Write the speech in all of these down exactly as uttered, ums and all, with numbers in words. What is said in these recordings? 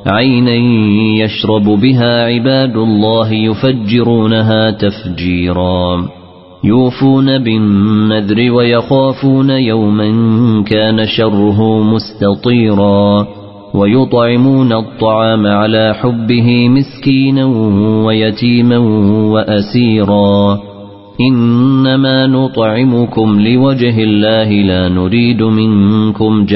عينا يشرب بها عباد الله يفجرونها تفجيرا يوفون بالنذر ويخافون يوما كان شره مستطيرا ويطعمون الطعام على حبه مسكينا ويتيما وأسيرا إنما نطعمكم لوجه الله لا نريد منكم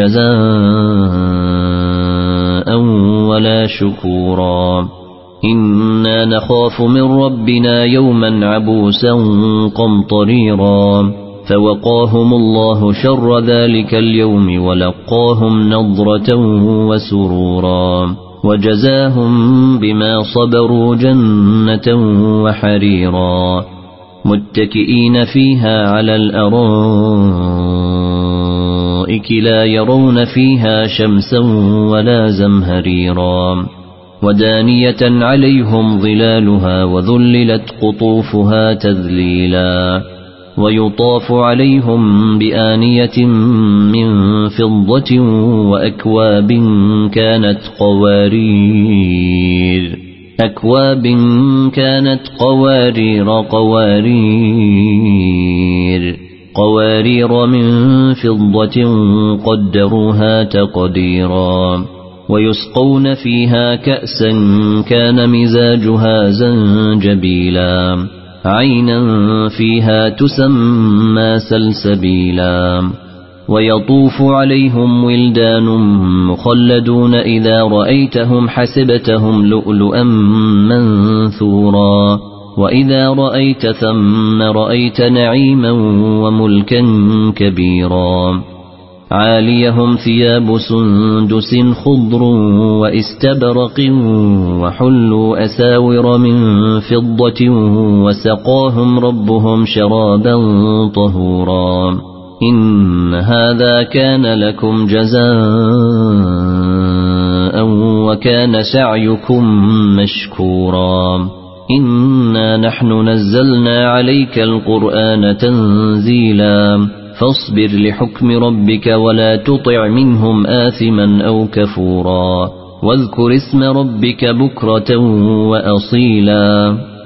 جزاء ولا شكورا إنا نخاف من ربنا يوما عبوسا قمطريرا فوقاهم الله شر ذلك اليوم ولقاهم نضرة وسرورا وجزاهم بما صبروا جنة وحريرا متكئين فيها على الأرائك لا يرون فيها شمسا ولا زمهريرا ودانية عليهم ظلالها وذللت قطوفها تذليلا ويطاف عليهم بآنية من فضة وأكواب كانت قوارير أكواب كانت قوارير قوارير قوارير من فضة قدروها تقديرا ويسقون فيها كأسا كان مزاجها زنجبيلا عينا فيها تسمى سلسبيلا ويطوف عليهم ولدان مخلدون إذا رأيتهم حسبتهم لؤلؤا منثورا وإذا رأيت ثم رأيت نعيما وملكا كبيرا عاليهم ثياب سندس خضر واستبرق وحلوا أساور من فضة وسقاهم ربهم شرابا طهورا إن هذا كان لكم جزاء وكان سعيكم مشكورا إنا نحن نزلنا عليك القرآن تنزيلا فاصبر لحكم ربك ولا تطع منهم آثما أو كفورا واذكر اسم ربك بكرة وأصيلا